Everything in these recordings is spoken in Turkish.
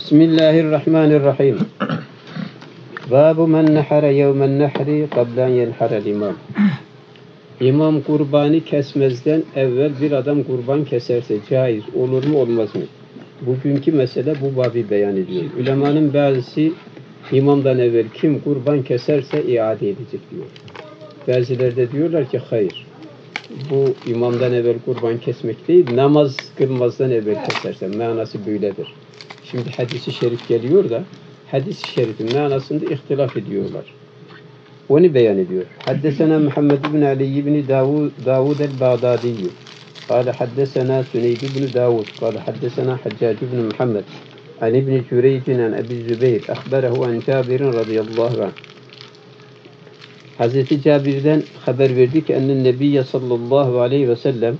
Bismillahirrahmanirrahim. Babu men nehare yevmen nehri kablen yenharel imam. İmam kurbanı kesmezden evvel bir adam kurban keserse caiz olur mu olmaz mı? Bugünkü mesele bu babi beyan ediyor. Ulemanın bazısı imamdan evvel kim kurban keserse iade edecek diyor. Bazıları da diyorlar ki hayır. Bu imamdan evvel kurban kesmek değil, namaz kılmazdan evvel keserse manası böyledir. Şimdi hadis-i şerif geliyor da hadis-i şerifin manasında ihtilaf ediyorlar. Onu beyan ediyor. Haddesena Muhammed ibn Ali ibn Davud el-Bağdadi. Kâle haddesena Süneyd ibn Davud. Kâle haddesena Haccac ibn Muhammed. An ibn Cüreycin an Ebi Zübeyir. Akhberehu an Cabir'in radıyallahu anh. Hazreti Cabir'den haber verdi ki ennen Nebiyye sallallahu aleyhi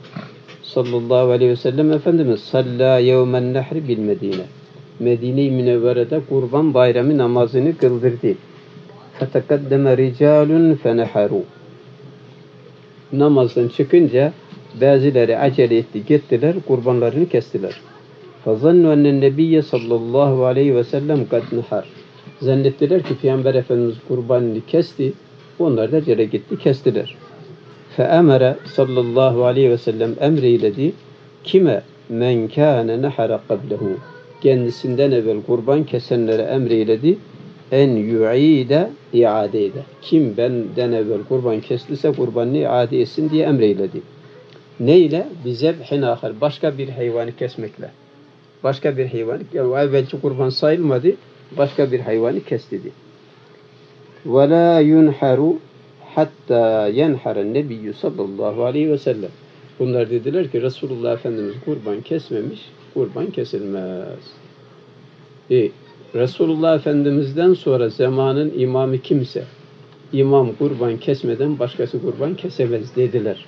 ve sellem Efendimiz salla yevmen nehri bil Medine. Medine-i Münevvere'de kurban bayramı namazını kıldırdı. Fetekaddeme ricalun feneharu. Namazdan çıkınca bazıları acele etti, gittiler, kurbanlarını kestiler. Fazannu ennen Nebiyye sallallahu aleyhi ve sellem kad nehar. Zannettiler ki Peygamber Efendimiz kurbanını kesti. Onlar da acele gitti, kestiler. Feemere sallallahu aleyhi ve sellem emreyledi. Kime? Men kâne nehara qablehu. Kendisinden evvel kurban kesenlere emreyledi. En yu'ide iade eder. Kim benden evvel kurban kestiyse kurbanını iade etsin diye emreyledi. Neyle? Bizebhin ahar. Başka bir hayvanı kesmekle. Başka bir hayvanı. Yani evvelki kurban sayılmadı. Başka bir hayvanı kestidi. Ve la yunharu hatta yenharen nebiyyü sallallahu aleyhi ve sellem. Bunlar dediler ki Resulullah Efendimiz kurban kesmemiş, kurban kesilmez. Resulullah Efendimiz'den sonra zamanın imamı kimse, imam kurban kesmeden başkası kurban kesemez dediler.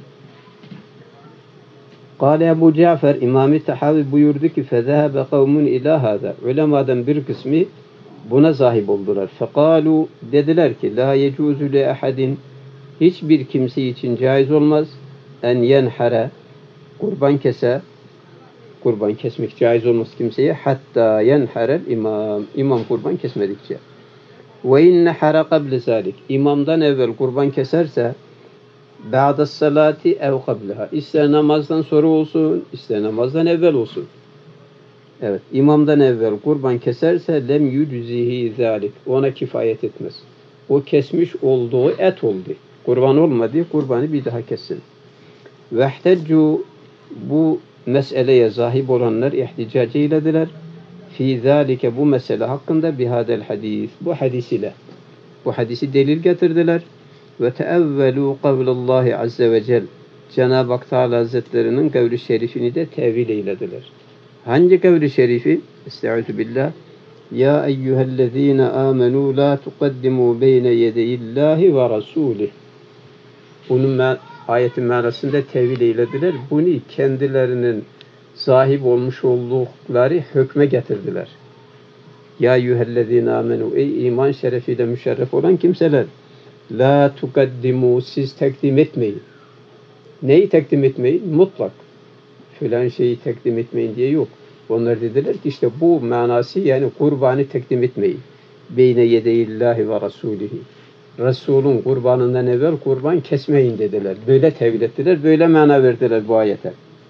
Kâle Ebu Cafer, İmam-ı Tahavi buyurdu ki فَذَهَبَ قَوْمٌ اِلٰى هَذَا. Ulemadan bir kısmı buna zahip oldular. Fekalu dediler ki la yecuzu li ahadin, hiçbir kimse için caiz olmaz en yenhara, kurban kese, kurban kesmek caiz olmaz kimseye hatta yenharel imam kurban kesmedikçe. Ve in nehara qabla zalik, imamdan evvel kurban keserse ba'da salati ev qablaha, ister namazdan sonra olsun ister namazdan evvel olsun. Evet, imamdan evvel kurban keserse lem yüdzihi zalik, ona kifayet etmez. O kesmiş olduğu et oldu. Kurban olmadı, kurbanı bir daha kessin. Vehteccu, bu meseleye zahip olanlar ihticac eylediler. Fi zalike, bu mesele hakkında bihadel hadis, bu hadis ile. Bu hadisi delil getirdiler. Ve teevvelu kavlallahi azze ve cel, Cenab-ı Hak Teala Hazretlerinin kavli şerifini de tevil eylediler. Hangi kavli şerifi? Estaizu billah. Ya eyyühellezine amenu la tuqaddimu beyne yedeyillahi ve rasulih. Bunun ayetin manasında tevil eylediler. Bunu kendilerinin sahip olmuş oldukları hükme getirdiler. Ya eyyühellezine amenu, ey iman şerefiyle müşerref olan kimseler. La tuqaddimu, siz takdim etmeyin. Neyi takdim etmeyin? Mutlak. Filan şeyi takdim etmeyin diye yok. Onlar dediler ki işte bu manası, yani kurbanı takdim etmeyin. Beyne yedeyillahi ve rasulihi. Resul'ün kurbanından evvel kurban kesmeyin dediler. Böyle tevil ettiler, böyle mana verdiler bu ayete.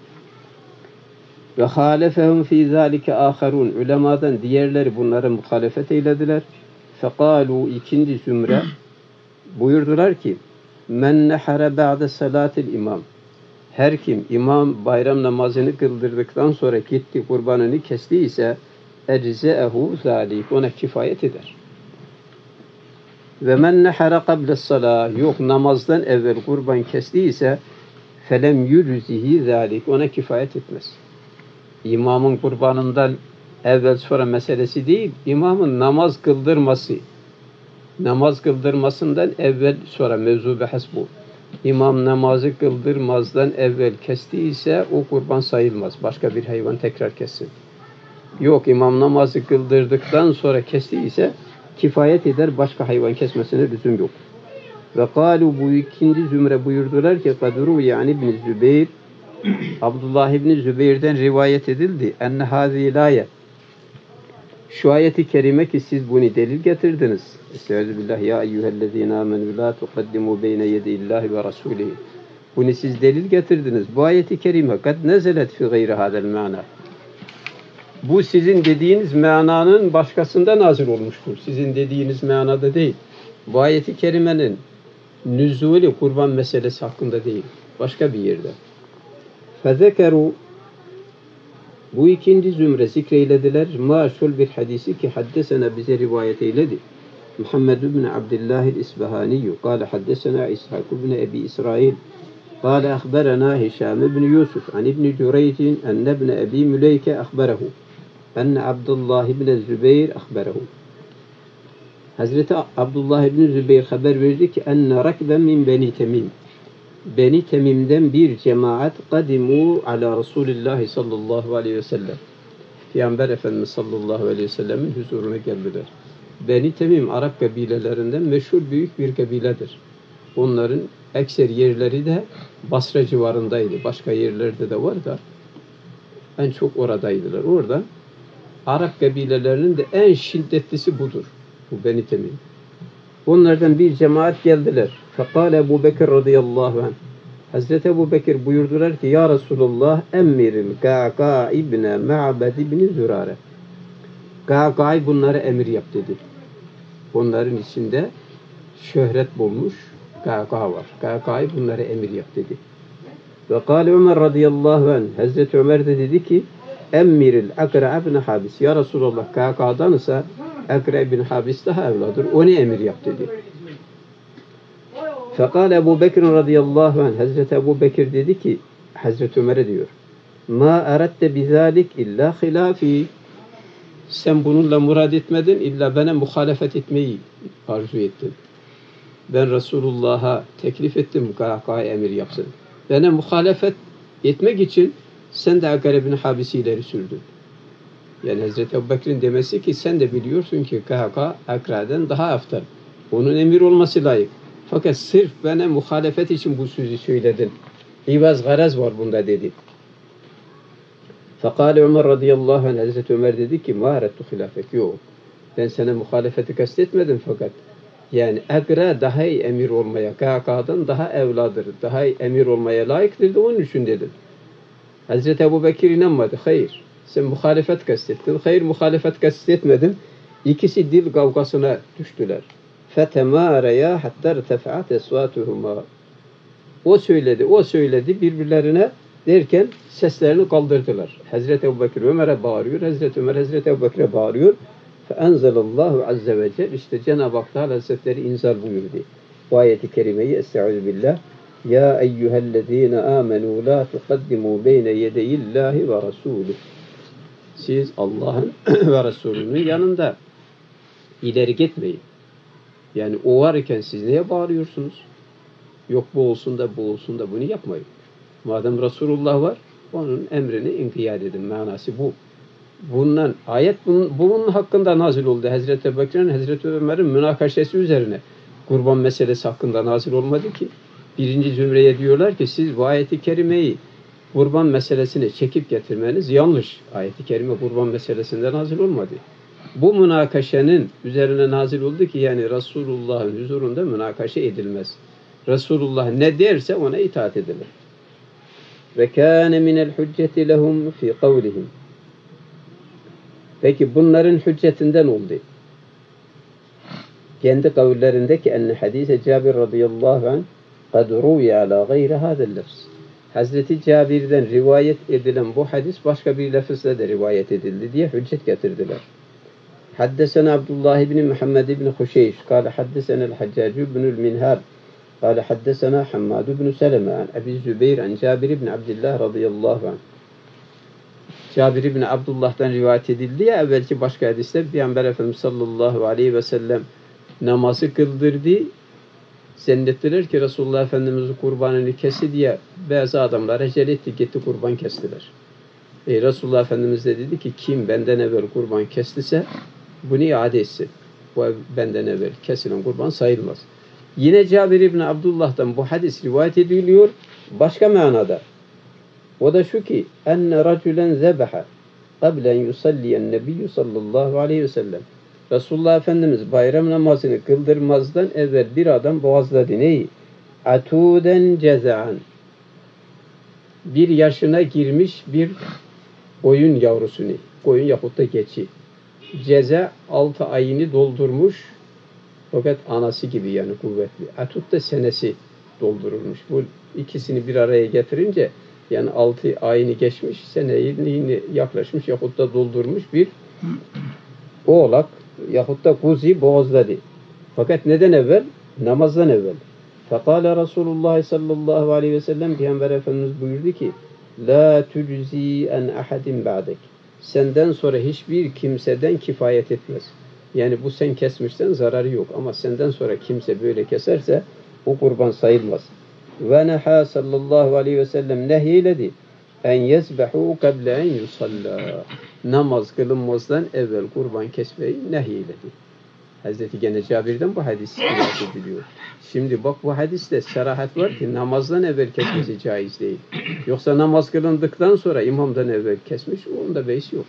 Ve halefehum fî zâlike âkharûn. Ulemadan diğerleri bunlara muhalefet eylediler. Fekâlû, ikinci zümre buyurdular ki men nehare ba'de salatil imam. Her kim imam bayram namazını kıldırdıktan sonra gitti kurbanını kestiyse ecze'ehu zalik, ona kifayet eder. Ve men nehara qabla salah, yok namazdan evvel kurban kestiyse felem yurzihi zalik, ona kifayet etmez. İmamın kurbanından evvel sonra meselesi değil, imamın namaz kıldırması. Namaz kıldırmasından evvel sonra mevzu bahs bu. İmam namazı kıldırmazdan evvel kestiyse o kurban sayılmaz. Başka bir hayvan tekrar kessin. Yok, imam namazı kıldırdıktan sonra kestiyse kifayet eder, başka hayvan kesmesine lüzum yok. Ve kalu, bu ikinci zümre buyurdular ki kadru yani İbn Zübeyir, Abdullah İbn Zübeyir'den rivayet edildi. Enne hazihi ayet, Şu ayeti kerime ki siz bunu delil getirdiniz. Estağfirullah ya eyyühellezine amenü la tuqaddimu beyne yedillahi ve rasulihi. Bunu siz delil getirdiniz. Bu ayeti kerime kad nezelet fi gayri hadel mana. Bu sizin dediğiniz mananın başkasında nazil olmuştur. Sizin dediğiniz manada değil. Bu ayeti kerimenin nüzulü kurban meselesi hakkında değil. Başka bir yerde. Fezekeru bu ikinci zümre zikreylediler. Maşul bir hadisi ki haddesena bize rivayet eyledi. Muhammed ibn Abdullah el-İsbahaniyu kâle haddesena İshak ibn Ebi İsrail kâle ahberena Hişam ibn Yusuf an ibn Cüreycin enne ibn Ebi Müleyke ahberehu enne Abdullah ibn Zübeyir ahberehu. Hazreti Abdullah ibn Zübeyir haber verdi ki enne rakben min Beni Temim. Beni Temim'den bir cemaat kadimu ala Resulullah sallallahu aleyhi ve sellem. Peygamber Efendimiz sallallahu aleyhi ve sellemin huzuruna geldiler. Beni Temim Arap kabilelerinden meşhur büyük bir kabiledir. Onların ekser yerleri de Basra civarındaydı. Başka yerlerde de var da en çok oradaydılar. Orada Arap kabilelerinin de en şiddetlisi budur. Bu Beni Temim. Onlardan bir cemaat geldiler. Fekale Ebu Bekir radıyallahu anh. Hazreti Ebu Bekir buyurdular ki ya Resulullah emmiril Ka'ka ibne Ma'bed ibni Zürare. Ka'ka'yı bunlara emir yap dedi. Onların içinde şöhret bulmuş Ka'ka var. Ka'ka'yı bunlara emir yap dedi. Ve kâle Ömer radıyallahu anh. Hazreti Ömer de dedi ki emmiril Akra ibn Habis. Ya Resulullah Ka'ka'dan ise Akra ibn Habis daha evladır. Onu emir yap dedi. Fekal Ebu Bekir radıyallahu anh. Hazreti Ebu Bekir dedi ki Hazreti Ömer'e diyor. Ma eradte bizalik illa hilafi. Sen bununla murad etmedin illa bana muhalefet etmeyi arzu ettin. Ben Resulullah'a teklif ettim Ka'ka'ya emir yapsın. Bana muhalefet etmek için sen de Akra ibn Habis'i ileri sürdün. Yani Hazreti Ebu Bekir'in demesi ki sen de biliyorsun ki Ka'ka Akra'dan daha aftal. Onun emir olması layık. Fakat sırf bana muhalefet için bu sözü söyledin. İvaz garaz var bunda dedi. Fekale Ömer radıyallahu anh. Hazreti Ömer dedi ki ma erettu hilafek. Yok. Ben sana muhalefeti kastetmedim fakat. Yani Akra daha iyi emir olmaya, Ka'ka'dan daha evladır. Daha iyi emir olmaya layıktır da onun için dedim. Hazreti Ebu Bekir inanmadı. Hayır. Sen muhalefet kastettin. Hayır muhalefet kastetmedim. İkisi dil kavgasına düştüler. فَتَمَارَيَا حَتَّى ارْتَفَعَتْ اَسْوَاتُهُمَا. O söyledi birbirlerine derken seslerini kaldırdılar. Hazreti Ebubekir Ömer'e bağırıyor. Hazreti Ömer Hazreti Ebubekir'e bağırıyor. فَاَنْزَلَ اللّٰهُ عَزَّ وَجَلْ. İşte Cenab-ı Hak Teala Hazretleri inzal buyurdu. Bu ayeti kerimeyi Estağfirullah. Ya eyyühellezine amenu la tuqaddimu beyne yedeyillahi ve rasulü. Siz Allah'ın ve Resulünün yanında ileri gitmeyin. Yani o varken siz neye bağırıyorsunuz? Yok bu olsun da bu olsun da bunu yapmayın. Madem Resulullah var, onun emrini inkiyat edin. Manası bu. Bundan ayet bunun hakkında nazil oldu. Hazreti Ebubekir'in, Hazreti Ömer'in münakaşası üzerine. Kurban meselesi hakkında nazil olmadı ki. Birinci zümreye diyorlar ki siz bu ayeti kerimeyi kurban meselesine çekip getirmeniz yanlış. Ayet-i kerime kurban meselesinde nazil olmadı. Bu münakaşanın üzerine nazil oldu ki yani Resulullah'ın huzurunda münakaşa edilmez. Resulullah ne derse ona itaat edilir. Ve kâne minel hücceti lehum fî kavlihim. Peki bunların hüccetinden oldu. Kendi kavullerindeki enne hadise Cabir radıyallahu anh kad ruviye ala gayri hâzel lefz. Hazreti Cabir'den rivayet edilen bu hadis başka bir lafızla da rivayet edildi diye hüccet getirdiler. Haddesena Abdullah ibn Muhammed ibn Huşeyş kâle haddesenel Haccac ibnül Minhal kâle haddesena Hammad ibn Seleme an Ebi Zübeyir an Cabir ibn Abdullah radıyallahu anh. Cabir ibn Abdullah'tan rivayet edildi ya evvelki başka hadiste Peygamber Efendimiz sallallahu aleyhi ve sellem namazı kıldırdı. Zannettiler ki Resulullah Efendimiz'in kurbanını kesti diye bazı adamlar acele etti gitti kurban kestiler. Resulullah Efendimiz de dedi ki kim benden evvel kurban kestiyse bunu iade etsin. Bu benden evvel kesilen kurban sayılmaz. Yine Cabir ibn Abdullah'tan bu hadis rivayet ediliyor başka manada. O da şu ki enne racülen zebaha قَبْلَ اَنْ يُصَلِّيَ النَّبِيُّ sallallahu aleyhi ve sellem. Resulullah Efendimiz bayram namazını kıldırmazdan evvel bir adam boğazladı. Neyi? Atuden ceza'an. Bir yaşına girmiş bir koyun yavrusunu. Koyun yahut da geçi. Ceza 6 ayını doldurmuş. Fakat anası gibi yani kuvvetli. Atut da senesi doldurulmuş. Bu ikisini bir araya getirince yani 6 ayını geçmiş, seneliğini yaklaşmış yahut da doldurmuş bir oğlak yahut da kuzi boğazladı. Fakat neden evvel? Namazdan evvel. Fekale Resulullah sallallahu aleyhi ve sellem Peygamber Efendimiz buyurdu ki La tüczi en ahadin ba'dek. Senden sonra hiçbir kimseden kifayet etmez. Yani bu sen kesmişsen zararı yok. Ama senden sonra kimse böyle keserse o kurban sayılmaz. Ve neha sallallahu aleyhi ve sellem nehyeledi. En yezbehu kable en yusalla. Namaz kılınmazdan evvel kurban kesmeyi nehyeledi. Hazreti gene Cabir'den bu hadis rivayet ediliyor. Şimdi bak bu hadiste serahat var ki namazdan evvel kesmesi caiz değil. Yoksa namaz kılındıktan sonra imamdan evvel kesmiş, onda beis yok.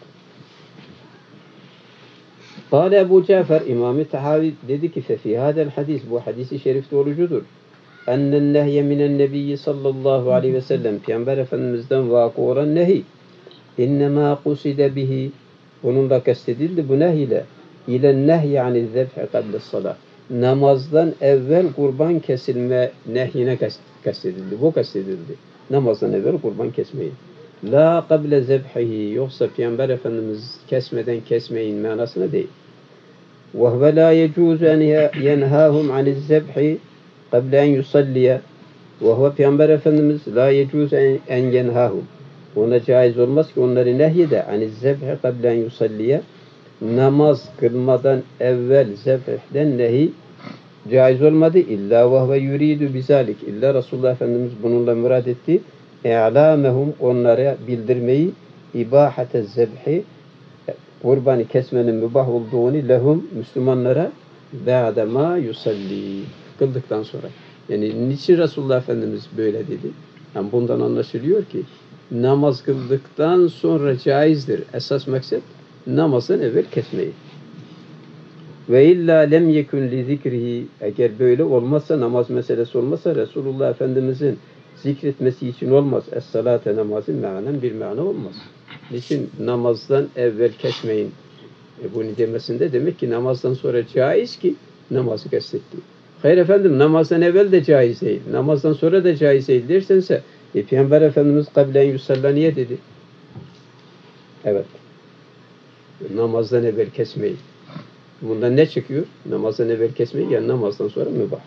Kâle Ebu Cafer, İmam-ı Tahavi dedi ki fefî hâdel hadis, bu hadisi şerifte olucudur. Ennen nehye minen nebiyyi sallallahu aleyhi ve sellem, Peygamber Efendimiz'den vakı olan nehi. İnnemâ kuside bihi, bununla kastedildi bu nehiyle. İlen nehy ani zebhi kable salat. Namazdan evvel kurban kesilme nehyine kastedildi. Bu kastedildi. Namazdan evvel kurban kesmeyin. La kable zebhihi. Yoksa Peygamber Efendimiz kesmeden kesmeyin manasına değil. Ve huve la yecuzu en yenhâhum ani zebhi kable en yusalliye. Ve huve Peygamber Efendimiz la yecuzu en yenhâhum. Ona caiz olmaz ki onları nehyede ani zebhi kable en yusalliye. Namaz kılmadan evvel zebhden nehi caiz olmadı. İlla vehve yuridu bizalik. İlla Resulullah Efendimiz bununla murad etti. İ'lamehum onlara bildirmeyi ibahate zebhi kurbanı kesmenin mübah olduğunu lehum Müslümanlara ba'dema yusalli kıldıktan sonra. Yani niçin Resulullah Efendimiz böyle dedi? Yani bundan anlaşılıyor ki namaz kıldıktan sonra caizdir. Esas maksat namazdan evvel kesmeyi. Ve illa lem yekun li zikrihi, eğer böyle olmazsa, namaz meselesi olmazsa Resulullah Efendimizin zikretmesi için olmaz. Es-salate namazın manen bir mana olmaz. Niçin namazdan evvel kesmeyin? Bunu demesinde demek ki namazdan sonra caiz ki namazı kastetti. Hayır efendim, namazdan evvel de caiz değil. Namazdan sonra da caiz değil dersense Peygamber Efendimiz kablen yusalla niye dedi? Evet. Namazdan evvel kesmeyi. Bundan ne çıkıyor? Namazdan evvel kesmeyi, yani namazdan sonra mübah.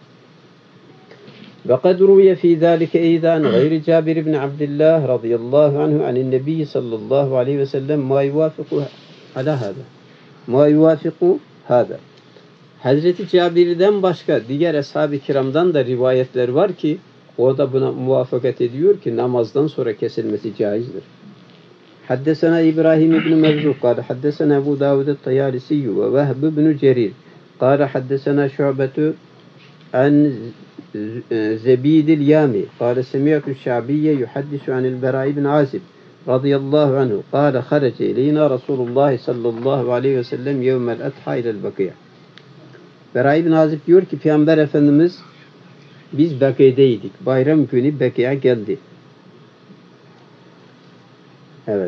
Ve kad ruviye fî zâlike eydân gayri Cabir ibn Abdillah radıyallahu anhu anin nebiyyi sallallahu aleyhi ve sellem ma yuvafiku ala hâdâ. Ma yuvafiku hâdâ. Hazreti Cabir'den başka diğer ashab-ı kiramdan da rivayetler var ki o da buna muvaffakat ediyor ki namazdan sonra kesilmesi caizdir. حدثنا إبراهيم بن مرزوق قال حدثنا أبو داود الطيالسي ووهب بن جرير قال حدثنا شعبة عن زبيد اليامي قال سمعت الشعبي يحدث عن البراء بن عازب رضي الله عنه قال خرج إلينا رسول الله صلى الله عليه وسلم يوم الأضحى إلى البقيع. Beray bin Azib diyor ki Peygamber Efendimiz biz Beki'deydik. Bayram günü Beki'ye geldi. Evet.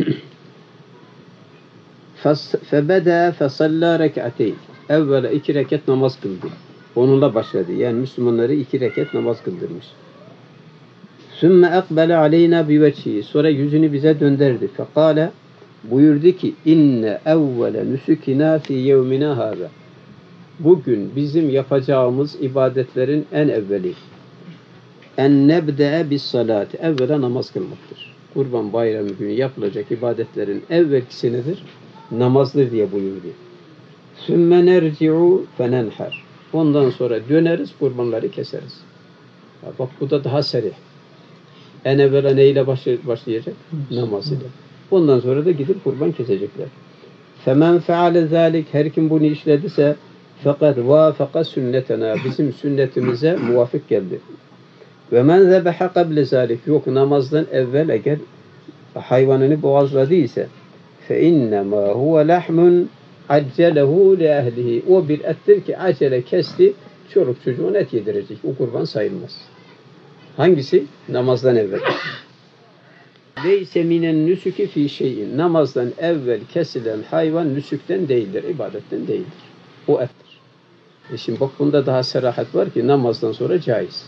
Febeda fesalla rek'ateyn. Evvela 2 rekat namaz kıldı. Onunla başladı. Yani Müslümanları 2 rekat namaz kıldırmış. Sümme ekbele aleyna biveçhi. Sonra yüzünü bize döndürdü. Fekale buyurdu ki inne evvele nusukina fi yevmina hâzâ. Bugün bizim yapacağımız ibadetlerin en evveli en nebde'e bis salati. Evvela namaz kılmaktır. Kurban bayramı günü yapılacak ibadetlerin evvelkisi nedir? Namazdır diye buyurdu. Sümme nerci'u fenenher. Ondan sonra döneriz, kurbanları keseriz. Ya bak bu da daha serih. En evvela neyle başlayacak? Namaz ile. Ondan sonra da gidip kurban kesecekler. Femen feale zalik. Her kim bunu işlediyse fakat vafaka sünnetena. Bizim sünnetimize muvafık geldi. Ve men zebeha kable zalik. Yok namazdan evvel eğer hayvanını boğazladıysa فَاِنَّمَا هُوَ لَحْمٌ عَجَّلَهُ لِأَهْلِهِ. O bir ettir ki acele kesti, çoluk çocuğuna et yedirecek. O kurban sayılmaz. Hangisi? Namazdan evvel. Leyse minen nüsüki fi şeyin. Namazdan evvel kesilen hayvan nüsükten değildir, ibadetten değildir. O ettir. Şimdi bak bunda daha serahat var ki namazdan sonra caiz.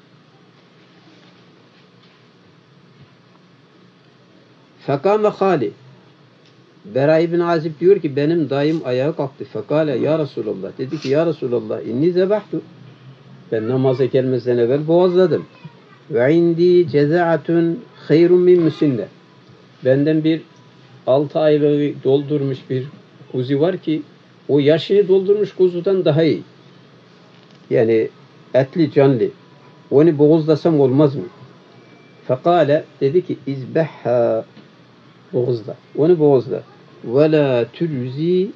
Fekâme hâli. Bera ibn Azib diyor ki benim dayım ayağa kalktı. Fekâle ya Resulallah. Dedi ki ya Resulallah inni zebahtu. Ben namaza gelmezden evvel boğazladım. Ve indi cezaatun hayrun min müsinne. Benden bir 6 aylığı doldurmuş bir kuzu var ki o yaşını doldurmuş kuzudan daha iyi. Yani etli canlı. Onu boğazlasam olmaz mı? Fekale dedi ki izbehha, boğazla. Onu boğazla. Ve la tülzi,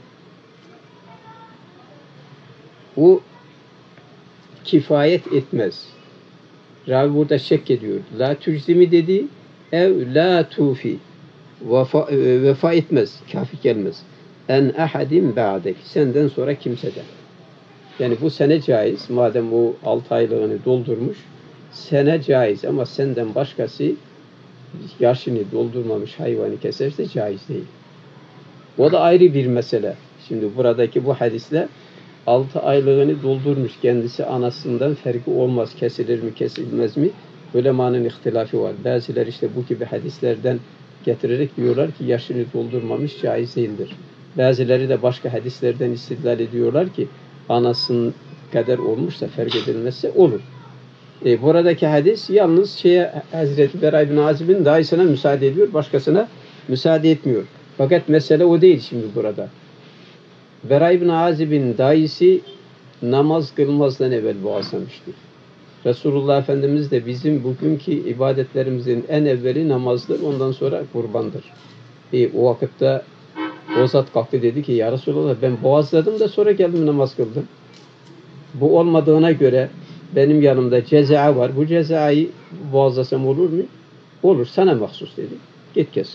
o kifayet etmez. Ravi burada şek ediyor. La tülzi mi dedi? Ev la tufi. Vefa etmez. Kafi gelmez. En ahadin ba'dek. Senden sonra kimseden. Yani bu sene caiz. Madem o 6 aylığını doldurmuş. Sene caiz ama senden başkası yaşını doldurmamış hayvanı keserse caiz değil. O da ayrı bir mesele. Şimdi buradaki bu hadisle 6 aylığını doldurmuş. Kendisi anasından farkı olmaz. Kesilir mi kesilmez mi? Ulemanın ihtilafı var. Bazılar işte bu gibi hadislerden getirerek diyorlar ki yaşını doldurmamış caiz değildir. Bazıları da başka hadislerden istidlal ediyorlar ki anasının kadar olmuşsa fark edilmezse olur. Buradaki hadis yalnız Hazreti Bera ibn Azib'in dayısına müsaade ediyor, başkasına müsaade etmiyor. Fakat mesele o değil şimdi burada. Bera ibn Azib'in dayısı namaz kılmazdan evvel boğazlamıştı. Resulullah Efendimiz de bizim bugünkü ibadetlerimizin en evveli namazdır, ondan sonra kurbandır. O vakitte o zat kalktı dedi ki ya Resulullah ben boğazladım da sonra geldim namaz kıldım. Bu olmadığına göre benim yanımda ceza var. Bu cezayı boğazlasam olur mu? Olur. Sana mahsus dedi. Git kes.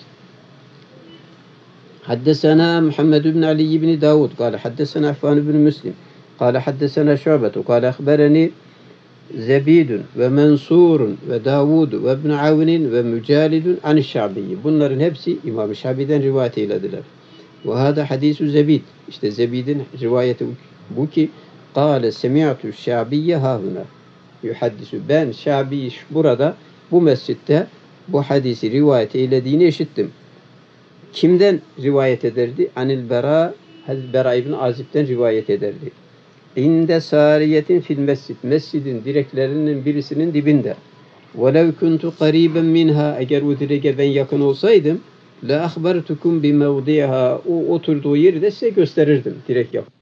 Haddesena Muhammed ibn Ali ibn Davud. Kale haddesena Affan ibn Müslim. Kale haddesena Şubetu. Kale akhbereni Zebidun ve Mensurun ve Davud ve ibn Avnin ve Mücalidun an-Şabi'yi. Bunların hepsi İmam-ı Şabi'den rivayet eylediler. Ve hâdâ hadîsü Zebid. İşte Zebid'in rivayeti bu ki Kâle semi'tu Şabi'ye hâhuna yuhaddisu. Ben Şabi'yi burada bu mescitte bu hadisi rivayet eylediğini işittim. Kimden rivayet ederdi? Anil Bera, Hazreti Bera ibn Azib'den rivayet ederdi. İnde sariyetin fil mescid. Mescidin direklerinin birisinin dibinde. Velev kuntu qariben minha. Eğer o direge ben yakın olsaydım la akhbartukum bi mevdiha. O oturduğu yeri de size gösterirdim. Direk yakın.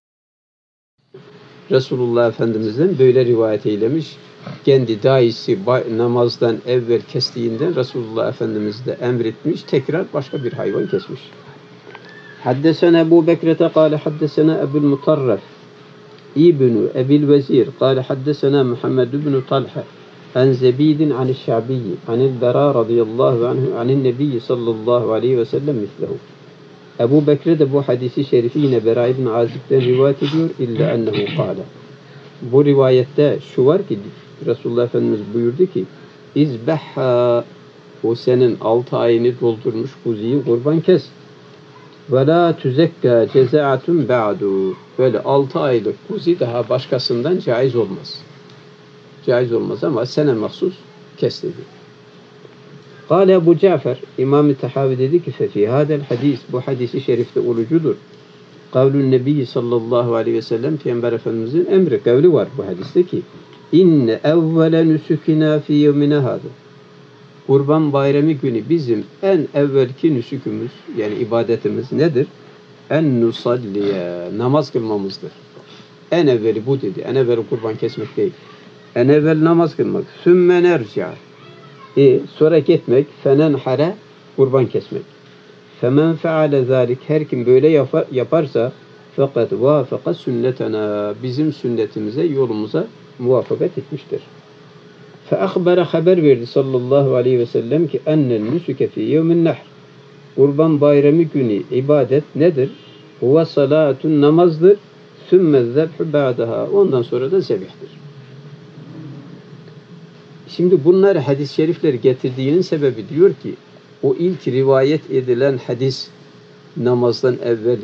Resulullah Efendimiz'den böyle rivayet eylemiş. Kendi daisi namazdan evvel kestiğinden Resulullah Efendimiz de emretmiş. Tekrar başka bir hayvan kesmiş. Haddesena Ebu Bekrete kâle haddesena Ebul Mutarref İbn-i Ebil Vezir kâle haddesena Muhammed ibn Talha an Zebidin an-i Şabi'yi anil Bera radıyallahu anhu anin Nebiyyi sallallahu aleyhi ve sellem mislehu. Ebu Bekir de bu hadisi şerifi yine Bera ibn Azib'den rivayet ediyor. İlla ennehu kâle. Bu rivayette şu var ki Resulullah Efendimiz buyurdu ki İzbehha, o senin 6 ayını doldurmuş kuzuyu kurban kes. Ve la tüzekka cezaatun ba'du. Böyle 6 aylık kuzu daha başkasından caiz olmaz. Caiz olmaz ama sene mahsus kes dedi. Kâle Ebu Cafer, İmam-ı Tahavi dedi ki fefî hâdel hadis, bu hadisi şerifte olucudur. Kavlun Nebi sallallahu aleyhi ve sellem, Peygamber Efendimizin emri, kavli var bu hadiste ki inne evvele nüsükina fî yevmine hâdâ. Kurban Bayramı günü bizim en evvelki nüsükümüz, yani ibadetimiz nedir? En nusalliye, namaz kılmamızdır. En evveli bu dedi. En evveli kurban kesmek değil. En evvel namaz kılmak. Sümme nerca. Sonra gitmek. Fenenhare, kurban kesmek. Femen feale zâlik, her kim böyle yaparsa fakat vâfaka sünnetena, bizim sünnetimize, yolumuza muvaffakat etmiştir. Feahbere, haber verdi sallallahu aleyhi ve sellem ki ennen nüsüke fî yevmin nehr. Kurban bayramı günü ibadet nedir? Huve salatun namazdır. Sümme zebhü ba'daha. Ondan sonra da zebihtir. Şimdi bunları hadis-i şerifleri getirdiğinin sebebi diyor ki o ilk rivayet edilen hadis namazdan evvel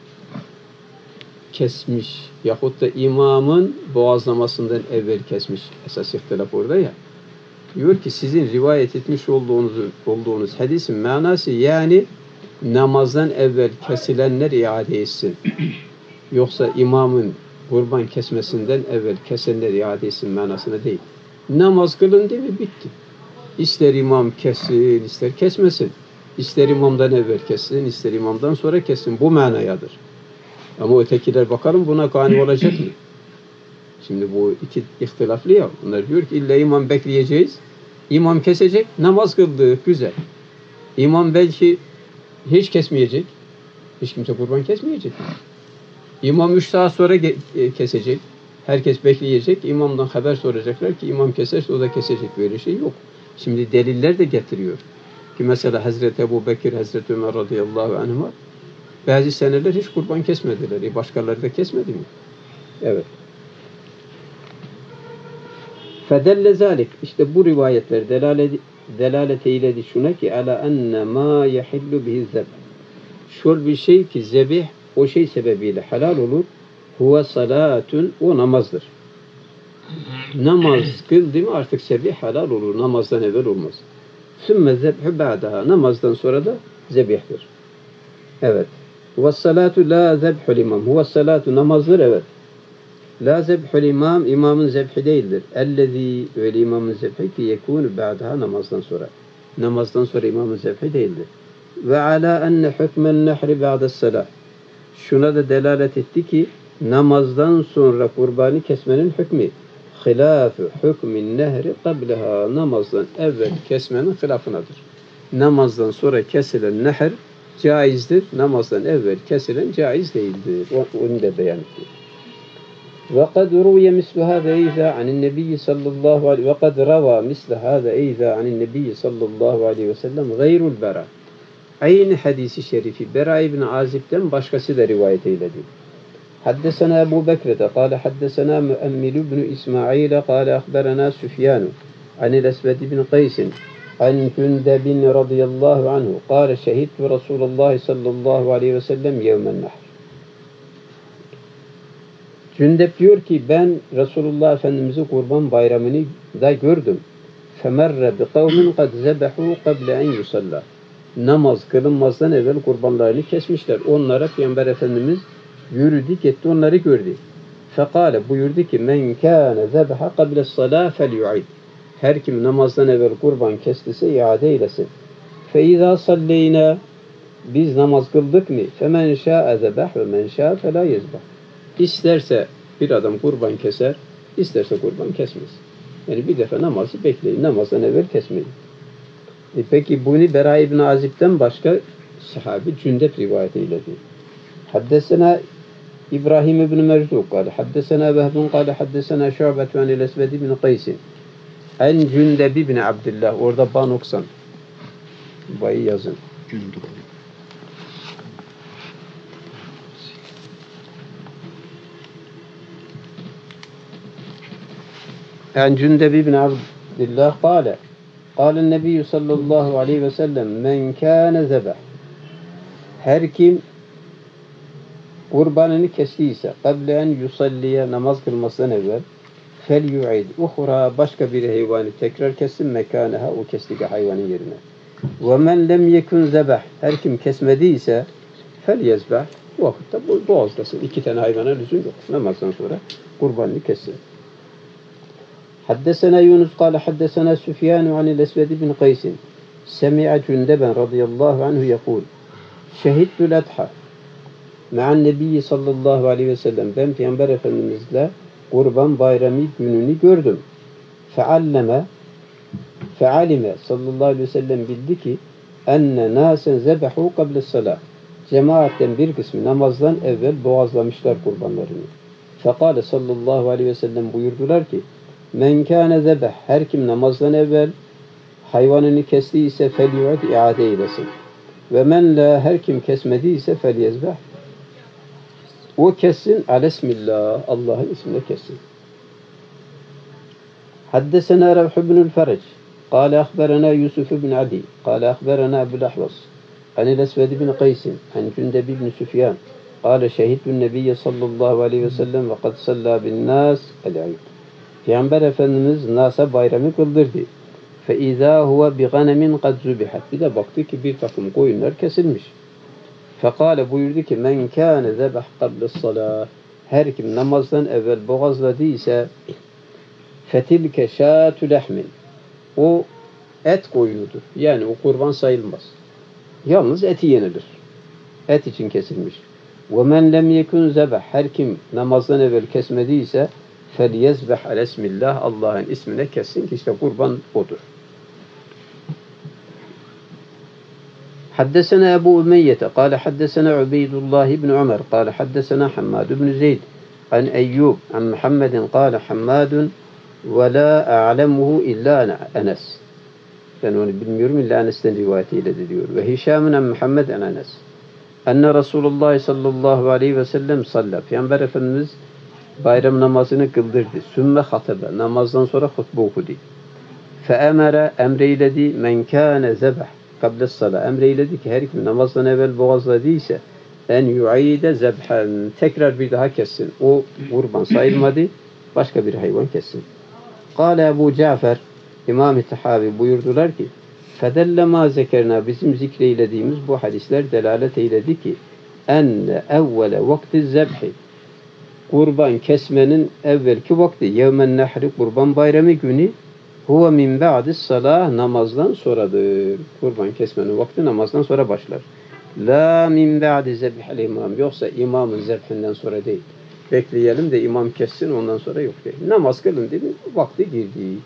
kesmiş yahut da imamın boğazlamasından evvel kesmiş. Esas ihtilaf orada ya. Diyor ki sizin rivayet etmiş olduğunuz hadisin manası yani namazdan evvel kesilenler iade etsin. Yoksa imamın kurban kesmesinden evvel kesenler iade etsin manasına değil. Namaz kılın değil mi? Bitti. İster imam kessin, ister kesmesin. İster imamdan evvel kessin, ister imamdan sonra kessin. Bu manayadır. Ama ötekiler bakalım buna kani olacak mı? Şimdi bu iki ihtilaflı ya. Bunlar diyor ki illa imam bekleyeceğiz. İmam kesecek, namaz kıldık, güzel. İmam belki hiç kesmeyecek. Hiç kimse kurban kesmeyecek. İmam 3 saat sonra kesecek. Herkes bekleyecek. İmamdan haber soracaklar ki imam keserse o da kesecek. Böyle şey yok. Şimdi deliller de getiriyor. Ki mesela Hazreti Ebu Bekir, Hazreti Ömer radıyallahu anhuma bazı seneler hiç kurban kesmediler. Başkaları da kesmedi mi? Evet. Fedelle zalik. İşte bu rivayetler delalet eyledi şuna ki ala enne ma yahillu bihi zebh. Şöyle bir şey ki zebih o şey sebebiyle halal olur. Huve salatun o namazdır. Namaz kıldı mı artık zebih halal olur. Namazdan evvel olmaz. Sümme zebhü ba'daha. Namazdan sonra da zebihtir. Evet. Huve salatu la zebhül imam. Huve salatu namazdır evet. La zebhül imam, imamın zebhi değildir. Ellezî öyle imamın zebhi ki yekûnü ba'daha namazdan sonra. Namazdan sonra imamın zebhi değildir. Ve alâ enne hükmen nehri ba'des salah. Şuna da delalet etti ki namazdan sonra kurbanı kesmenin hükmü hilâfü hükmin nehri qableha. Namazdan evvel kesmenin hilafınadır. Namazdan sonra kesilen nehr caizdir. Namazdan evvel kesilen caiz değildir. Onu da beyan etti. وقد روي مثل هذا أيضا عن النبي صلى الله عليه وقد روى مثل هذا أيضا عن النبي صلى الله عليه وسلم غير البراء. Aynı hadisi şerifi Bera ibn Azib'den başkası da rivayet eyledi. Haddesena Ebu Bekir'de kâle haddesena Müemmil ibn İsmail'e kâle akberena Süfyanu anil Esved ibn Qaysin an Cündebin radıyallahu anhu kâle şehidtu Resulullah sallallahu aleyhi ve sellem yevmen nahr. Cündep diyor ki ben Resulullah Efendimiz'i kurban bayramını da gördüm. فَمَرَّ بِقَوْمٍ قَدْ زَبَحُوا قَبْلَ اَنْ يُسَلَّى. Namaz kılınmazdan evvel kurbanlarını kesmişler. Onlara Peygamber Efendimiz yürüdü, gitti, onları gördü. فَقَالَ buyurdu ki مَنْ كَانَ ذَبَحَ قَبْلَ الصَّلَاةِ فَلْيُعِدْ. Her kim namazdan evvel kurban kestiyse iade eylesin. فَاِذَا صَلَّيْنَا biz namaz kıldık mı? فَمَنْ شَاءَ ذَبَحْ وَمَنْ شَاءَ فَلَا يَزْبَحْ. İsterse bir adam kurban keser, isterse kurban kesmez. Yani bir defa namazı bekleyin, namazdan evvel kesmeyin. Peki bunu Bera ibn Azib'den başka sahabi Cündep rivayet eyledi. Haddesena İbrahim ibn Mecduk kâle, haddesena Behbun kâle, haddesena Şu'betu anil Esved ibn Qaysin. En Cündeb ibn Abdillah, orada ba noksan. Bayı yazın. Cündep. عن جندب بن عبد الله قال النبي صلى الله عليه وسلم من كان ذبح her kim kurbanını kestiyse قبل أن يصلي namaz kılmasından evvel فَلْيُعِدْ ukhra başka bir hayvanı tekrar kessin mekâneha o kestiği hayvanın yerine. وَمَنْ لَمْ يَكُنْ ذَبَحْ her kim kesmediyse فَلْيَزْبَحْ bu vakitte boğazlasın. 2 tane hayvana lüzum yok. Namazdan sonra kurbanını kessin. حدثنا يونس قال حدثنا سفيان عن الأسود بن قيس سمع جندبا رضي الله عنه يقول شهدت الأضحى مع النبي صلى الله عليه وسلم ben Peygamber Efendimizle kurban bayramı gününü gördüm. Fealime sallallahu aleyhi ve sellem bildi ki enne nasen zebehu kable salah cemaatten bir kısmı namazdan evvel boğazlamışlar kurbanlarını. Fekale sallallahu aleyhi ve sellem buyurdular ki men kâne zebeh her kim namazdan evvel hayvanını kestiyse felyu'd iade eylesin. Ve men la her kim kesmediyse felyezbeh. O kessin alesmillah. Allah'ın ismine kessin. Haddesena Revh ibnül Ferec. قال أخبرنا يوسف بن علي قال أخبرنا أبو الأحوص عن الأسود بن قيس عن جندب بن سفيان قال شهدت النبي صلى الله عليه وسلم وقد صلى بالناس العيد. Peygamber Efendimiz Nas'a bayramı kıldırdı. فَاِذَا هُوَ بِغَنَمٍ قَدْ زُبِحَتْ. Bir de baktı ki bir takım koyunlar kesilmiş. فَقَالَ buyurdu ki men kâne zebah qabl salah. Her kim namazdan evvel boğazladıysa fetilke şâtu lehmin. O et koyunudur. Yani o kurban sayılmaz. Yalnız eti yenilir. Et için kesilmiş. وَمَنْ لَمْ يَكُنْ زَبَحْ. Her kim namazdan evvel kesmediyse فَلْيَزْبَحْ عَلَى اسْمِ اللّٰهِ. Allah'ın ismine kessin ki işte kurban odur. حدثنا أبو أمية قال حدثنا عبيد الله بن عمر قال حدثنا حماد بن زيد عن أيوب عن محمد قال حماد ولا أعلمه إلا أنس. Ben onu bilmiyorum illa Enes'ten rivayetiyle de diyor. Ve Hişam'ın an Muhammed an Enes. Enne Resulullah sallallahu aleyhi ve sellem salla. Peygamber Efendimiz bayram namazını kıldırdı. Sümme hatebe. Namazdan sonra hutbe okudu. Fe emere emreyledi men kâne zebeh kables sala. Emreyledi ki her kim namazdan evvel boğazladıysa en yu'ide zebhen. Tekrar bir daha kessin. O kurban sayılmadı. Başka bir hayvan kessin. Kâle Ebu Cafer İmam-ı Tahavi buyurdular ki fedelle ma zekerna bizim zikreylediğimiz bu hadisler delalet eyledi ki enne evvele vakti zebhi kurban kesmenin evvelki vakti yevmen nehri kurban bayramı günü huve min ba'dis salah namazdan sonradır. Kurban kesmenin vakti namazdan sonra başlar. La min ba'di zebhil imam. Yoksa imamın zebhinden sonra değil. Bekleyelim de imam kessin ondan sonra yok değil. Namaz kılın dedi vakti girdi.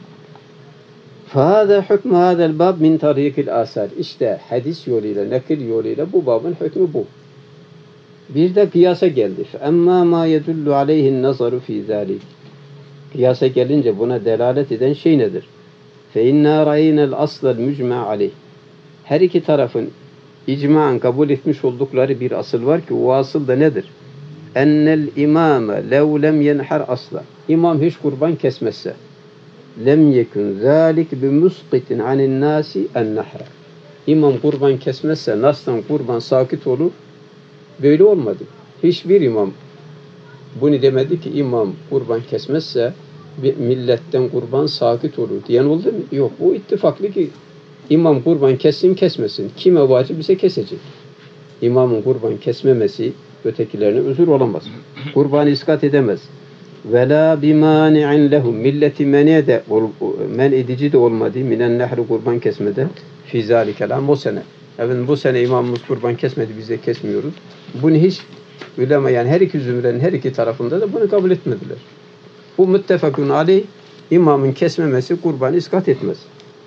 فَهَذَا حُكْمُ هَذَا الْبَابِ مِنْ تَرِيقِ الْآثَارِ. İşte hadis yoluyla, nakil yoluyla bu babın hükmü bu. Bir de kıyasa geldi. فَاَمَّا مَا يَدُلُّ عَلَيْهِ النَّظَرُ ف۪ي ذَٰلِكِ. Kıyasa gelince buna delalet eden şey nedir? فَاِنَّا رَيْنَا الْأَصْلَ الْمُجْمَعَ عَلَيْهِ. Her iki tarafın icmaen kabul etmiş oldukları bir asıl var ki o asıl da nedir? اَنَّ الْاِمَامَ لَوْ لَمْ يَنْحَرْ asla. İmam hiç kurban kesmezse lem yekun zalik bi musqitin anin nasi en nahra. İmam kurban kesmezse nas'tan kurban sakit olur. Böyle olmadı. Hiçbir imam bunu demedi ki imam kurban kesmezse milletten kurban sakit olur diyen oldu mu? Yok. Bu ittifaklı ki imam kurban kessin kesmesin. Kime vacip ise kesecek. İmamın kurban kesmemesi ötekilerine özür olamaz. Kurbanı iskat edemez. Vela bimani'in lehum. Milleti men edici de olmadı. Minen nehri kurban kesmede. Fi zalikel am o sene. Efendim bu sene imamımız kurban kesmedi. Biz de kesmiyoruz. Bunu hiç ulema yani her iki zümrenin her iki tarafında da bunu kabul etmediler. Bu müttefakun aleyh imamın kesmemesi kurbanı iskat etmez.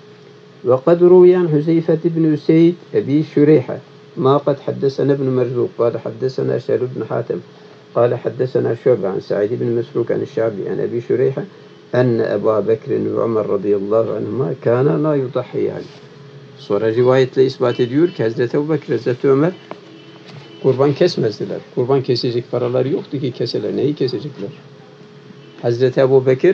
Ve kad ruyan Hüzeyfe ibn Üseyd Ebi Şüreyhe ma kad haddesene ibn Merzuk kâle haddesene Şerif ibn Hatem قال حدثنا شعبة عن سعيد بن مسروق عن الشعبي عن أبي شريحة أن أبا بكر وعمر رضي الله عنهما كانا لا يضحيان. Sonra rivayetle ispat ediyor ki Hazreti Ebu Bekir, Hazreti Ömer kurban kesmezdiler. Kurban kesecek paraları yoktu ki keseler. Neyi kesecekler? Hazreti Ebu Bekir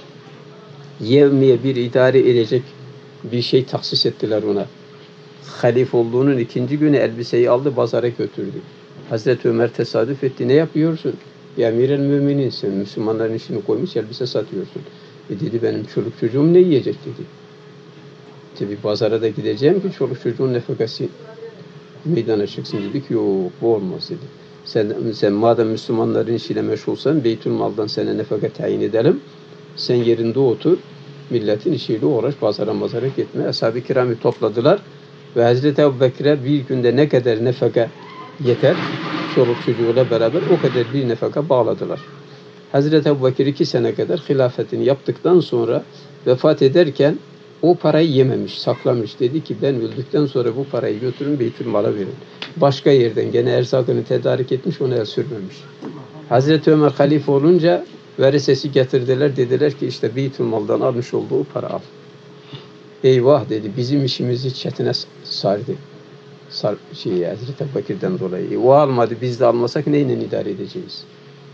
yevmiye bir idare edecek bir şey tahsis ettiler ona. Halif olduğunun ikinci günü elbiseyi aldı pazara götürdü. Hazreti Ömer tesadüf etti. Ne yapıyorsun? Ya Emir-el Mümininsin. Müslümanların işini koymuş elbise satıyorsun. Dedi benim çoluk çocuğum ne yiyecek dedi. Tabi pazara da gideceğim ki çoluk çocuğun nefakası meydana çıksın dedi ki yok bu olmaz dedi. Sen madem Müslümanların işiyle meşgulsan Beytülmal'dan sana nefaka tayin edelim. Sen yerinde otur. Milletin işiyle uğraş. Pazara gitme. Ashab-ı kiramı topladılar. Ve Hazreti Ebu Bekir'e bir günde ne kadar nefaka yeter. Çoluk çocuğuyla beraber o kadar bir nefaka bağladılar. Hazreti Ebu Bekir 2 sene kadar hilafetini yaptıktan sonra vefat ederken o parayı yememiş, saklamış. Dedi ki ben öldükten sonra bu parayı götürün Beytülmal'a verin. Başka yerden gene erzakını tedarik etmiş, ona el sürmemiş. Hazreti Ömer halife olunca verisesi getirdiler. Dediler ki işte Beytülmal'dan almış olduğu para al. Eyvah dedi bizim işimizi çetine sardı. Hazreti Ebubekir'den dolayı. O almadı, biz de almasak neyle idare edeceğiz?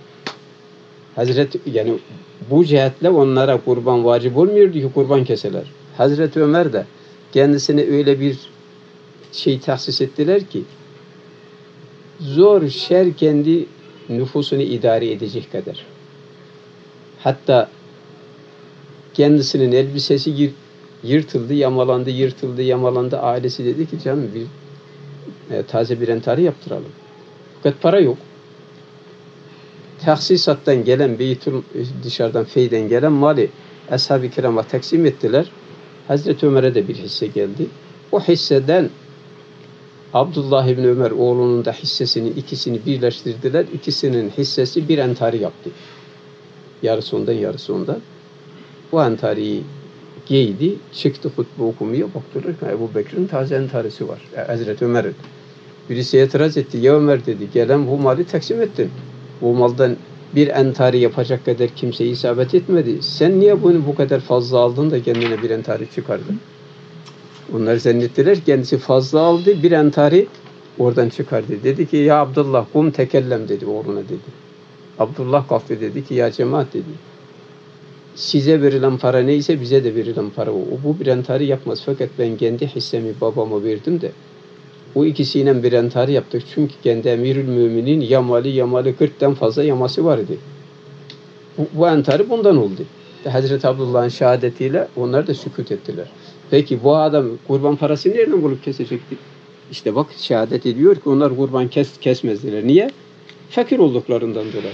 Yani bu cihetle onlara kurban vacip olmuyordu ki kurban keseler. Hazreti Ömer de kendisine öyle bir tahsis ettiler ki zor şer kendi nüfusunu idare edecek kadar. Hatta kendisinin elbisesi yırtıldı, yamalandı. Ailesi dedi ki canım taze bir entari yaptıralım. Fakat para yok. Tahsisattan gelen dışarıdan feyden gelen mali ashab-ı kirama taksim ettiler. Hazreti Ömer'e de bir hisse geldi. O hisseden Abdullah İbni Ömer oğlunun da ikisini birleştirdiler. İkisinin hissesi bir entari yaptı. Yarısı ondan. O entariyi giydi, çıktı hutbe okumaya, baktılar ki Ebu Bekir'in taze entarisi var. Hazreti Ömer'in. Birisi itiraz etti. Ya Ömer dedi, gelen bu mali taksim ettin. Bu maldan bir entari yapacak kadar kimse isabet etmedi. Sen niye bunu bu kadar fazla aldın da kendine bir entari çıkardın? Onlar zannettiler kendisi fazla aldı, bir entari oradan çıkardı. Dedi ki ya Abdullah kum tekellem dedi oğluna dedi. Abdullah kalktı dedi ki ya cemaat dedi. Size verilen para neyse bize de verilen para o. Bu bir entari yapmaz. Fakat ben kendi hissemi babama verdim de o ikisiyle bir entari yaptık. Çünkü kendi Emirül Müminin yamalı 40'tan fazla yaması vardı. Bu entari bundan oldu. Hazreti Abdullah'ın şehadetiyle onlar da sükût ettiler. Peki bu adam kurban parasını nereden bulup kesecekti? İşte bak şehadet ediyor ki onlar kurban kesmezdiler. Niye? Fakir olduklarından dolayı.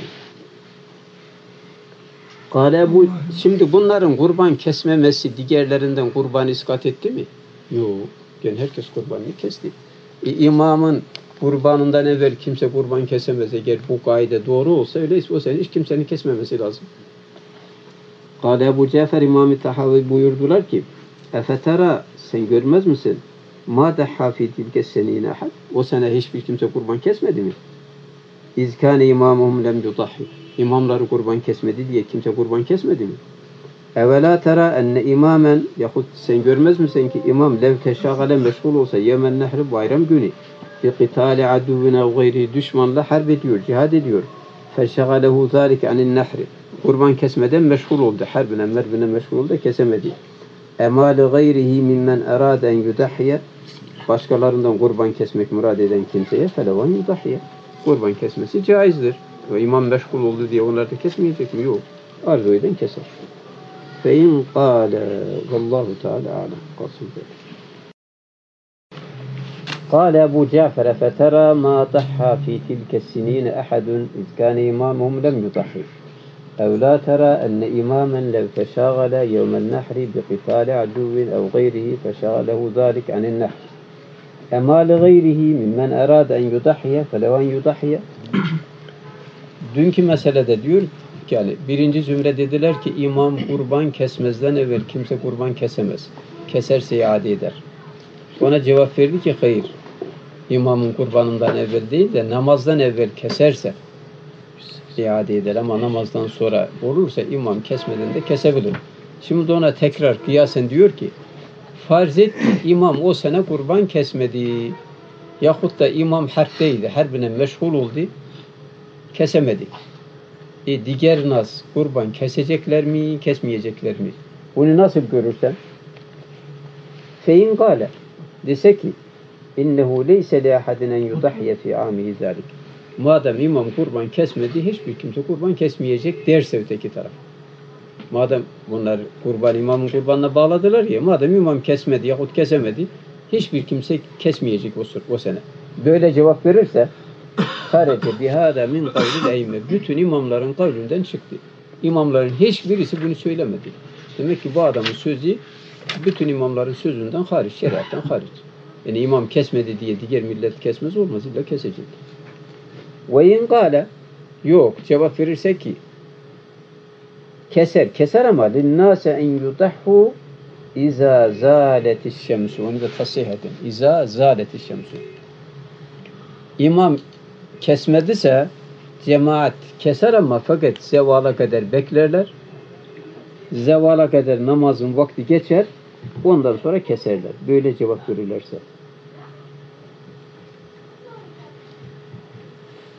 Şimdi bunların kurban kesmemesi diğerlerinden kurban iskat etti mi? Yok. Yani herkes kurbanını kesti. İmamın kurbanından evvel kimse kurban kesemez. Eğer bu kaide doğru olsa öyleyse o sene hiç kimsenin kesmemesi lazım. Kâle Ebu Cafer İmam-ı Tahavi buyurdular ki Efetera sen görmez misin? Ma dehâ fî tilke senîne ahad. O sene hiçbir kimse kurban kesmedi mi? İzkâne imâmuhum lem yudahhi. İmamları kurban kesmedi diye kimse kurban kesmedi mi? Evvelâ terâ enne imâmen yahut sen görmez misin ki imam lev teşâgale meşgul olsa yemen nehri bayram günü bi qitâli aduvine gayri düşmanla harp ediyor, cihad ediyor. Feşâgalehu zâlike anin nehri. Kurban kesmeden meşgul oldu. Harbine meşgul oldu, kesemedi. Emâ li gayrihi mimmen erâden yudahhiye. Başkalarından kurban kesmek murad eden kimseye felevan yudahhiye. Kurban kesmesi caizdir. Ve imam meşgul oldu diye onlar da kesmeyecek mi? Yok. Arzu eden keser. Fe in qâle vallahu teâlâ âlem. Kalsın böyle. قال أبو جعفر فترى ما ضحى في تلك السنين أحد إذ كان إمامهم لم يضحي أو لا ترى أن إماما لو تشاغل يوم النحر بقتال عدو أو غيره فشغله ذلك عن النحر أما لغيره ممن أراد أن يضحي فلو أن يضحي. Dünkü meselede diyor ki yani birinci zümre dediler ki imam kurban kesmezden evvel kimse kurban kesemez. Keserse iade eder. Ona cevap verdi ki hayır. İmamın kurbanından evvel değil de namazdan evvel keserse iade eder ama namazdan sonra olursa imam kesmeden de kesebilir. Şimdi ona tekrar kıyasen diyor ki farz et ki imam o sene kurban kesmedi. Yahut da imam harpteydi. Harbine meşgul oldu. Kesemedi. Diğer nas kurban kesecekler mi, kesmeyecekler mi? Bunu nasıl görürsen? Fein gâle dese ki innehu leyse li ahadin en yudahhiye fi âmihi zâlik. Madem imam kurban kesmedi, hiçbir kimse kurban kesmeyecek derse öteki taraf. Madem bunlar imamın kurbanına bağladılar ya, madem imam kesmedi yahut kesemedi, hiçbir kimse kesmeyecek o sene. Böyle cevap verirse harece bihâdâ min kavlil eyme. Bütün imamların kavlinden çıktı. İmamların hiçbirisi bunu söylemedi. Demek ki bu adamın sözü bütün imamların sözünden hariç, şeriattan hariç. Yani imam kesmedi diye diğer millet kesmez olmaz, illa kesecek. Ve in gâle yok cevap verirse ki keser ama linnâse en yudahhu izâ zâletiş şemsu. Onu da tasih edin. İzâ zâletiş şemsu. İmam kesmediyse cemaat keser ama fakat zevala kadar beklerler. Zevala kadar namazın vakti geçer. Ondan sonra keserler. Böyle cevap verirlerse.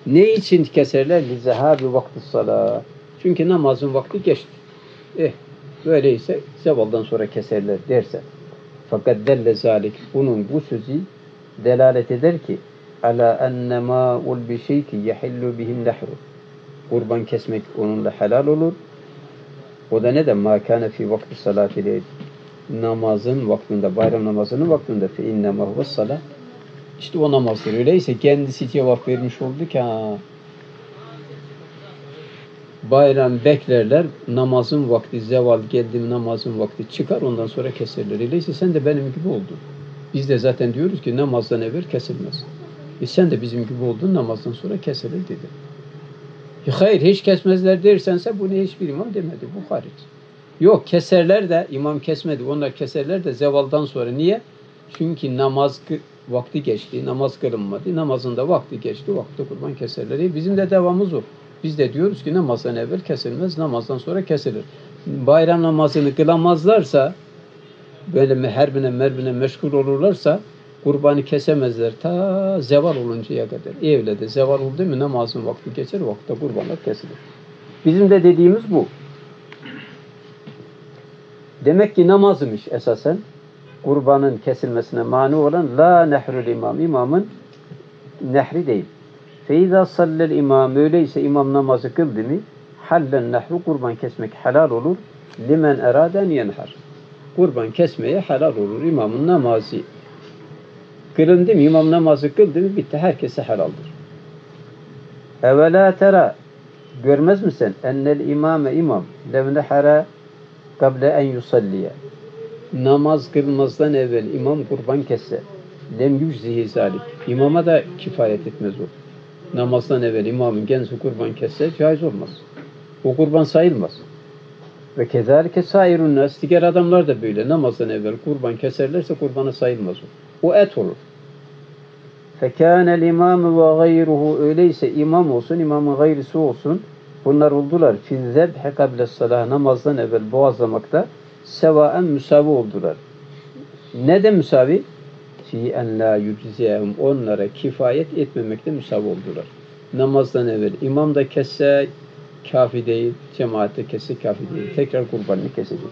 Ne için keserler? Lizehabi vakti salat. Çünkü namazın vakti geçti. Böyleyse zevaldan sonra keserler derse. Fakat delle zalik, bunun bu sözü delalet eder ki ala enne ma'ul bi şeyki yahillu bihin nehru. Kurban kesmek onunla helal olur. O da neden? Ma kana fi vakti salati leyl. Namazın vaktinde, bayram namazının vaktinde fe innema huves salat. İşte o namazdır. Öyleyse kendisi cevap vermiş oldu ki bayram beklerler, namazın vakti, zeval geldi, namazın vakti çıkar, ondan sonra keserler. Öyleyse sen de benim gibi oldun. Biz de zaten diyoruz ki namazdan evvel kesilmez. Sen de bizim gibi oldun, namazdan sonra kesilir dedi. Hayır, hiç kesmezler dersense bunu hiçbir imam demedi. Bu hariç. Yok, keserler de, imam kesmedi, onlar keserler de zevaldan sonra. Niye? Çünkü namaz vakti geçti, namaz kılınmadı, namazın da vakti geçti, vakti kurban keserler. Bizim de devamımız o. Biz de diyoruz ki namazdan evvel kesilmez, namazdan sonra kesilir. Bayram namazını kılamazlarsa, böyle herbine merbine meşgul olurlarsa, kurbanı kesemezler ta zeval oluncaya kadar. Evle de zeval oldu mu namazın vakti geçer, vakitte kurbanlar kesilir. Bizim de dediğimiz bu. Demek ki namazmış esasen kurbanın kesilmesine mani olan la nehrül imam. İmamın nehri değil. Feiza sallel imam, öyleyse imam namazı kıldı mı hallen nehru, kurban kesmek helal olur. Limen eraden yenhar. Kurban kesmeye helal olur. İmamın namazı kılındı mı, imam namazı kıldı mı bitti. Herkese helaldir. Evvela tera, görmez misin? Ennel imame imam lev nehara kable en yusalliye. Namaz kılmazdan evvel imam kurban kesse lem yüczihi zalik. İmama da kifayet etmez o. Namazdan evvel imamın kendisi kurban kesse caiz olmaz. O kurban sayılmaz. Ve kezalike sairun nas, diğer adamlar da böyle namazdan evvel kurban keserlerse kurbanı sayılmaz o. O et olur. Fekânel imâmü ve gayruhu, öyleyse imam olsun, imamın gayrisi olsun. Bunlar oldular. Fil zebhi kable salah, namazdan evvel boğazlamakta sevaen müsavi oldular. Neden müsavi? Fi en la yücziyehum, onlara kifayet etmemekte müsavi oldular. Namazdan evvel imam da kesse kafi değil, cemaatte kesse kafi değil. Tekrar kurbanını kesecek.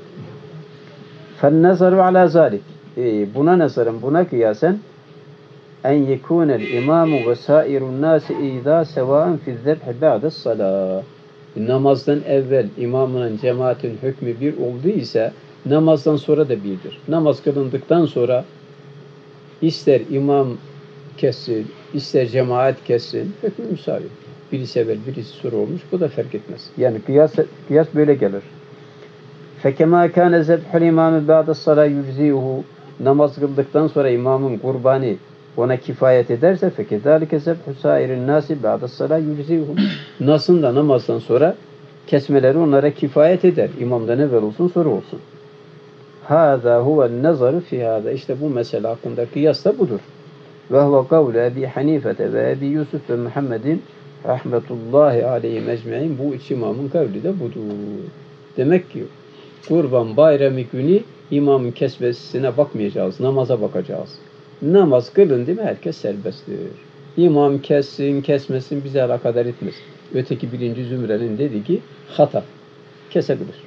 Fen nazaru ala zalik. Buna nazarın, buna kıyasen en yekunel imamu ve sairun nasi idâ sevaen fi zebhi ba'des salah. Namazdan evvel imamının cemaatin hükmü bir olduysa namazdan sonra da birdir. Namaz kılındıktan sonra ister imam kessin, ister cemaat kessin, hükmü müsavi. Birisi evvel, birisi sonra olmuş, bu da fark etmez. Yani kıyas böyle gelir. فَكَمَا كَانَ زَبْحُ الْاِمَامِ بَعْدَ الصَّلَى يُجْزِيهُ, namaz kıldıktan sonra imamın kurbanı ona kifayet ederse فَكَذَٰلِكَ زَبْحُ سَائِرِ النَّاسِ بَعْدَ الصَّلَى يُجْزِيهُ, nasıl da namazdan sonra kesmeleri onlara kifayet eder. İmamdan evvel olsun, sonra olsun. هَذَا هُوَ النَّظَرُ فِي هَذَا, işte bu mesele hakkında kıyas da budur. وَهُوَ قَوْلُ Ebi Hanifete ve Ebi Yusuf ve Muhammedin rahmetullahi aleyhi mecmain, bu üç imamın kavli de budur. Demek ki kurban bayramı günü imamın kesmesine bakmayacağız, namaza bakacağız. Namaz kılın değil mi? Herkes serbesttir. İmam kessin, kesmesin bize alakadar etmez. Öteki birinci zümrenin dediği ki hata, kesebilir.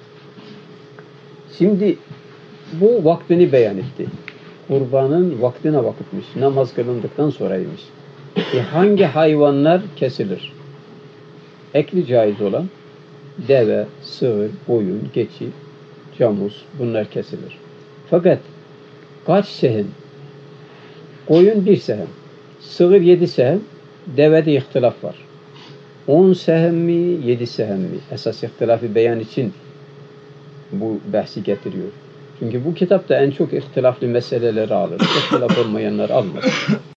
Şimdi bu vaktini beyan etti. Kurbanın vaktine vakitmiş. Namaz kılındıktan sonraymış. Hangi hayvanlar kesilir? Ekli caiz olan deve, sığır, koyun, keçi, camus, bunlar kesilir. Fakat kaç sehem? Koyun 1 sehem, sığır 7 sehem, devede ihtilaf var. 10 sehem mi, 7 sehem mi? Esas ihtilafı beyan için bu bahsi getiriyor. Çünkü bu kitapta en çok ihtilaflı meseleleri alır. İhtilaf olmayanları almaz.